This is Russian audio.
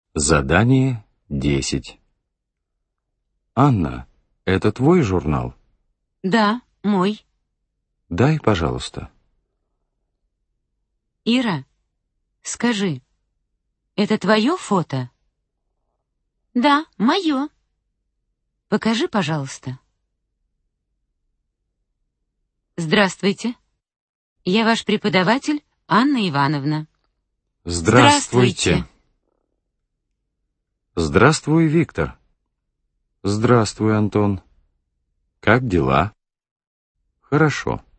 Задание 10. Анна, это твой журнал? Да, мой. Дай, пожалуйста. Ира, скажи, это твое фото? Да, мое. Покажи, пожалуйста. Здравствуйте. Я ваш преподаватель Анна Ивановна. Здравствуйте. Здравствуй, Виктор. Здравствуй, Антон. Как дела? Хорошо.